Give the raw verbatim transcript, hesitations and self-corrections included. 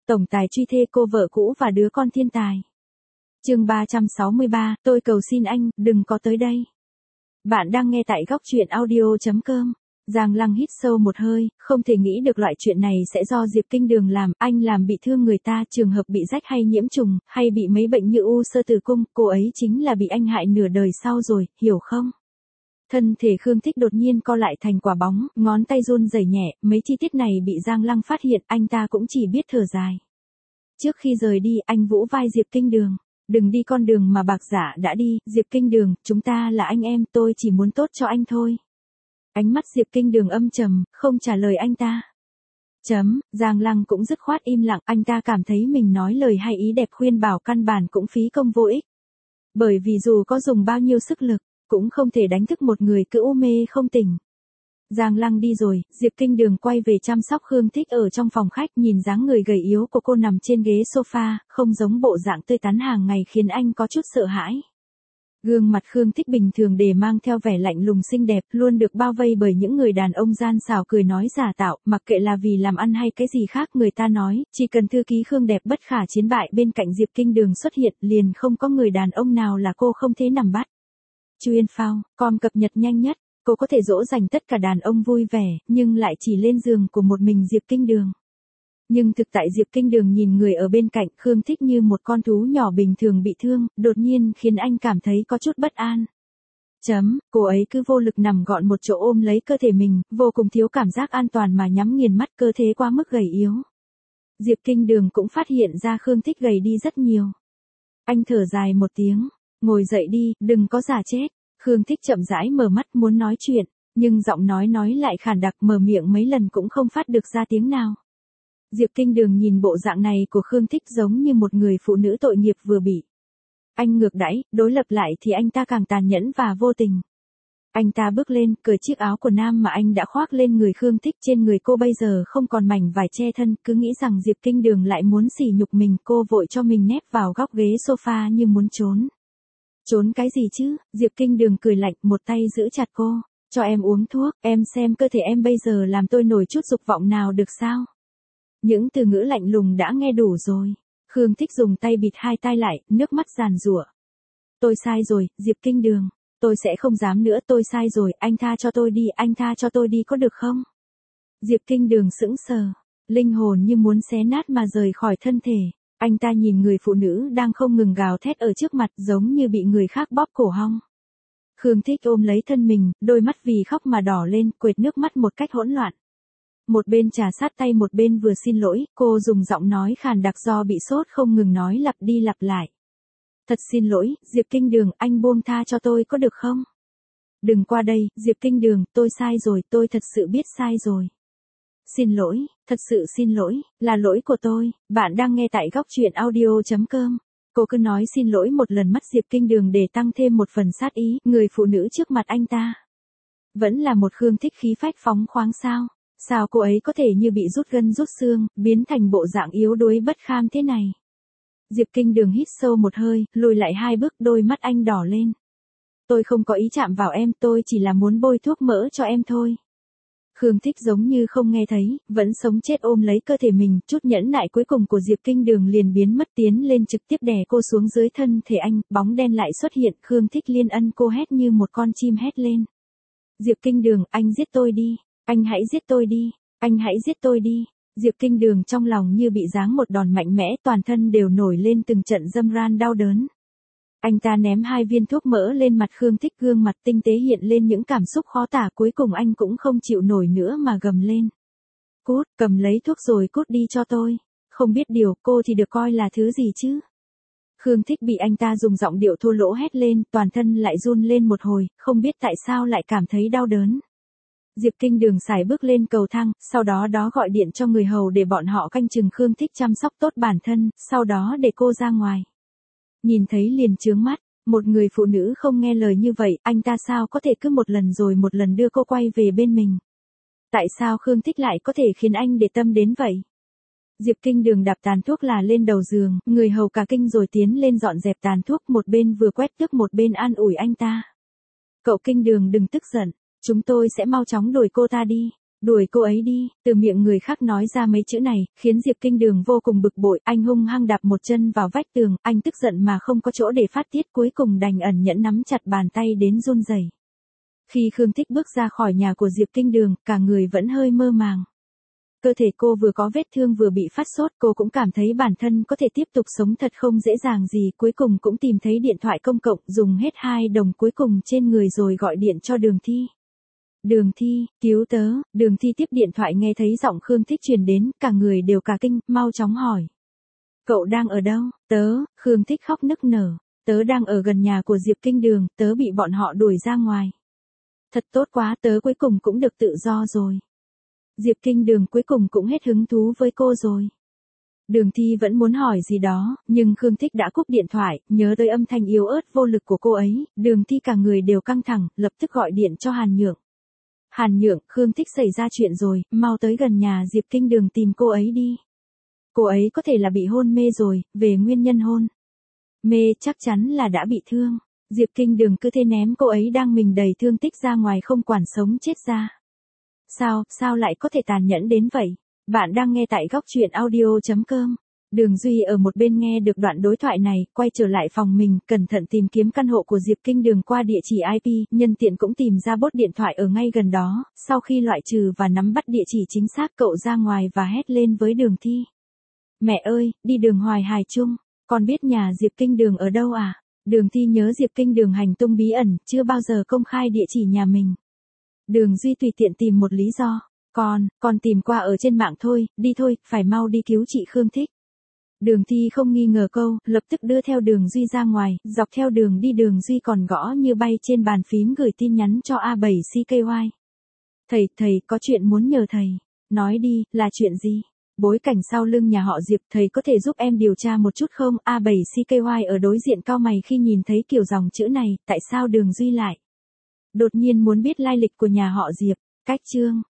tổng tài truy thê cô vợ cũ và đứa con thiên tài. Chương ba trăm sáu mươi ba, tôi cầu xin anh, đừng có tới đây. Bạn đang nghe tại góc truyện audio chấm com. Giang Lăng hít sâu một hơi, không thể nghĩ được loại chuyện này sẽ do Diệp Kinh Đường làm, anh làm bị thương người ta, trường hợp bị rách hay nhiễm trùng, hay bị mấy bệnh như u xơ tử cung, cô ấy chính là bị anh hại nửa đời sau rồi, hiểu không? Thân thể Khương Thích đột nhiên co lại thành quả bóng, ngón tay run rẩy nhẹ, mấy chi tiết này bị Giang Lăng phát hiện, anh ta cũng chỉ biết thở dài. Trước khi rời đi, anh vỗ vai Diệp Kinh Đường. Đừng đi con đường mà bạc giả đã đi, Diệp Kinh Đường, chúng ta là anh em, tôi chỉ muốn tốt cho anh thôi. Ánh mắt Diệp Kinh Đường âm trầm, không trả lời anh ta. Chấm, Giang Lăng cũng dứt khoát im lặng, anh ta cảm thấy mình nói lời hay ý đẹp khuyên bảo căn bản cũng phí công vô ích. Bởi vì dù có dùng bao nhiêu sức lực, cũng không thể đánh thức một người cứ u mê không tỉnh. Giang Lăng đi rồi, Diệp Kinh Đường quay về chăm sóc Khương Thích ở trong phòng khách, nhìn dáng người gầy yếu của cô nằm trên ghế sofa, không giống bộ dạng tươi tắn hàng ngày khiến anh có chút sợ hãi. Gương mặt Khương Thích bình thường để mang theo vẻ lạnh lùng xinh đẹp, luôn được bao vây bởi những người đàn ông gian xảo cười nói giả tạo, mặc kệ là vì làm ăn hay cái gì khác, người ta nói, chỉ cần thư ký Khương đẹp bất khả chiến bại bên cạnh Diệp Kinh Đường xuất hiện, liền không có người đàn ông nào là cô không thể nắm bắt. Chuyên phao, com cập nhật nhanh nhất, cô có thể dỗ dành tất cả đàn ông vui vẻ, nhưng lại chỉ lên giường của một mình Diệp Kinh Đường. Nhưng thực tại Diệp Kinh Đường nhìn người ở bên cạnh Khương Thích như một con thú nhỏ bình thường bị thương, đột nhiên khiến anh cảm thấy có chút bất an. Chấm, cô ấy cứ vô lực nằm gọn một chỗ ôm lấy cơ thể mình, vô cùng thiếu cảm giác an toàn mà nhắm nghiền mắt, cơ thể quá mức gầy yếu. Diệp Kinh Đường cũng phát hiện ra Khương Thích gầy đi rất nhiều. Anh thở dài một tiếng, ngồi dậy đi, đừng có giả chết. Khương Thích chậm rãi mở mắt muốn nói chuyện, nhưng giọng nói nói lại khàn đặc, mở miệng mấy lần cũng không phát được ra tiếng nào. Diệp Kinh Đường nhìn bộ dạng này của Khương Thích giống như một người phụ nữ tội nghiệp vừa bị anh ngược đãi, đối lập lại thì anh ta càng tàn nhẫn và vô tình. Anh ta bước lên, cởi chiếc áo của nam mà anh đã khoác lên người Khương Thích, trên người cô bây giờ không còn mảnh vải che thân, cứ nghĩ rằng Diệp Kinh Đường lại muốn sỉ nhục mình, cô vội cho mình nép vào góc ghế sofa như muốn trốn. Trốn cái gì chứ, Diệp Kinh Đường cười lạnh, một tay giữ chặt cô, cho em uống thuốc, em xem cơ thể em bây giờ làm tôi nổi chút dục vọng nào được sao? Những từ ngữ lạnh lùng đã nghe đủ rồi. Khương Thích dùng tay bịt hai tai lại, nước mắt giàn giụa. Tôi sai rồi, Diệp Kinh Đường. Tôi sẽ không dám nữa, tôi sai rồi, anh tha cho tôi đi, anh tha cho tôi đi có được không? Diệp Kinh Đường sững sờ, linh hồn như muốn xé nát mà rời khỏi thân thể. Anh ta nhìn người phụ nữ đang không ngừng gào thét ở trước mặt giống như bị người khác bóp cổ họng. Khương Thích ôm lấy thân mình, đôi mắt vì khóc mà đỏ lên, quệt nước mắt một cách hỗn loạn. Một bên trà sát tay một bên vừa xin lỗi, cô dùng giọng nói khàn đặc do bị sốt không ngừng nói lặp đi lặp lại. Thật xin lỗi, Diệp Kinh Đường, anh buông tha cho tôi có được không? Đừng qua đây, Diệp Kinh Đường, tôi sai rồi, tôi thật sự biết sai rồi. Xin lỗi, thật sự xin lỗi, là lỗi của tôi, bạn đang nghe tại góc truyện audio chấm com. Cô cứ nói xin lỗi một lần mắt Diệp Kinh Đường để tăng thêm một phần sát ý, người phụ nữ trước mặt anh ta. Vẫn là một Khương Thích khí phách phóng khoáng sao? Sao cô ấy có thể như bị rút gân rút xương, biến thành bộ dạng yếu đuối bất kham thế này? Diệp Kinh Đường hít sâu một hơi, lùi lại hai bước, đôi mắt anh đỏ lên. Tôi không có ý chạm vào em, tôi chỉ là muốn bôi thuốc mỡ cho em thôi. Khương Thích giống như không nghe thấy, vẫn sống chết ôm lấy cơ thể mình, chút nhẫn nại cuối cùng của Diệp Kinh Đường liền biến mất, tiến lên trực tiếp đè cô xuống dưới thân thể anh, bóng đen lại xuất hiện, Khương Thích liên ân cô hét như một con chim hét lên. Diệp Kinh Đường, anh giết tôi đi, anh hãy giết tôi đi, anh hãy giết tôi đi. Diệp Kinh Đường trong lòng như bị giáng một đòn mạnh mẽ, toàn thân đều nổi lên từng trận dâm ran đau đớn. Anh ta ném hai viên thuốc mỡ lên mặt Khương Thích, gương mặt tinh tế hiện lên những cảm xúc khó tả, cuối cùng anh cũng không chịu nổi nữa mà gầm lên. Cút, cầm lấy thuốc rồi cút đi cho tôi. Không biết điều, cô thì được coi là thứ gì chứ? Khương Thích bị anh ta dùng giọng điệu thô lỗ hét lên, toàn thân lại run lên một hồi, không biết tại sao lại cảm thấy đau đớn. Diệp Kinh Đường xài bước lên cầu thang, sau đó đó gọi điện cho người hầu để bọn họ canh chừng Khương Thích chăm sóc tốt bản thân, sau đó để cô ra ngoài. Nhìn thấy liền chướng mắt, một người phụ nữ không nghe lời như vậy, anh ta sao có thể cứ một lần rồi một lần đưa cô quay về bên mình? Tại sao Khương Thích lại có thể khiến anh để tâm đến vậy? Diệp Kinh Đường đạp tàn thuốc là lên đầu giường, người hầu cả kinh rồi tiến lên dọn dẹp tàn thuốc, một bên vừa quét tước một bên an ủi anh ta. Cậu Kinh Đường đừng tức giận, chúng tôi sẽ mau chóng đuổi cô ta đi. Đuổi cô ấy đi, từ miệng người khác nói ra mấy chữ này, khiến Diệp Kinh Đường vô cùng bực bội, anh hung hăng đạp một chân vào vách tường, anh tức giận mà không có chỗ để phát tiết, cuối cùng đành ẩn nhẫn nắm chặt bàn tay đến run rẩy. Khi Khương Thích bước ra khỏi nhà của Diệp Kinh Đường, cả người vẫn hơi mơ màng. Cơ thể cô vừa có vết thương vừa bị phát sốt, cô cũng cảm thấy bản thân có thể tiếp tục sống thật không dễ dàng gì, cuối cùng cũng tìm thấy điện thoại công cộng, dùng hết hai đồng cuối cùng trên người rồi gọi điện cho Đường Thi. Đường Thi, cứu tớ, Đường Thi tiếp điện thoại nghe thấy giọng Khương Thích truyền đến, cả người đều cả kinh, mau chóng hỏi. Cậu đang ở đâu? Tớ, Khương Thích khóc nức nở, tớ đang ở gần nhà của Diệp Kinh Đường, tớ bị bọn họ đuổi ra ngoài. Thật tốt quá, tớ cuối cùng cũng được tự do rồi. Diệp Kinh Đường cuối cùng cũng hết hứng thú với cô rồi. Đường Thi vẫn muốn hỏi gì đó, nhưng Khương Thích đã cúp điện thoại, nhớ tới âm thanh yếu ớt vô lực của cô ấy, Đường Thi cả người đều căng thẳng, lập tức gọi điện cho Hàn Nhượng. Hàn Nhượng, Khương Thích xảy ra chuyện rồi, mau tới gần nhà Diệp Kinh Đường tìm cô ấy đi. Cô ấy có thể là bị hôn mê rồi, về nguyên nhân hôn mê chắc chắn là đã bị thương. Diệp Kinh Đường cứ thế ném cô ấy đang mình đầy thương tích ra ngoài không quản sống chết ra. Sao, sao lại có thể tàn nhẫn đến vậy? Bạn đang nghe tại góc truyện audio chấm com. Đường Duy ở một bên nghe được đoạn đối thoại này, quay trở lại phòng mình, cẩn thận tìm kiếm căn hộ của Diệp Kinh Đường qua địa chỉ i pê, nhân tiện cũng tìm ra bốt điện thoại ở ngay gần đó, sau khi loại trừ và nắm bắt địa chỉ chính xác cậu ra ngoài và hét lên với Đường Thi. Mẹ ơi, đi đường Hoài Hải Trung, con biết nhà Diệp Kinh Đường ở đâu à? Đường Thi nhớ Diệp Kinh Đường hành tung bí ẩn, chưa bao giờ công khai địa chỉ nhà mình. Đường Duy tùy tiện tìm một lý do. Con, con tìm qua ở trên mạng thôi, đi thôi, phải mau đi cứu chị Khương Thích. Đường Thi không nghi ngờ câu, lập tức đưa theo Đường Duy ra ngoài, dọc theo đường đi Đường Duy còn gõ như bay trên bàn phím gửi tin nhắn cho A bảy C K Y. Thầy, thầy, có chuyện muốn nhờ thầy. Nói đi, là chuyện gì? Bối cảnh sau lưng nhà họ Diệp, thầy có thể giúp em điều tra một chút không? A bảy C K Y ở đối diện cau mày khi nhìn thấy kiểu dòng chữ này, tại sao Đường Duy lại đột nhiên muốn biết lai lịch của nhà họ Diệp? Cách chương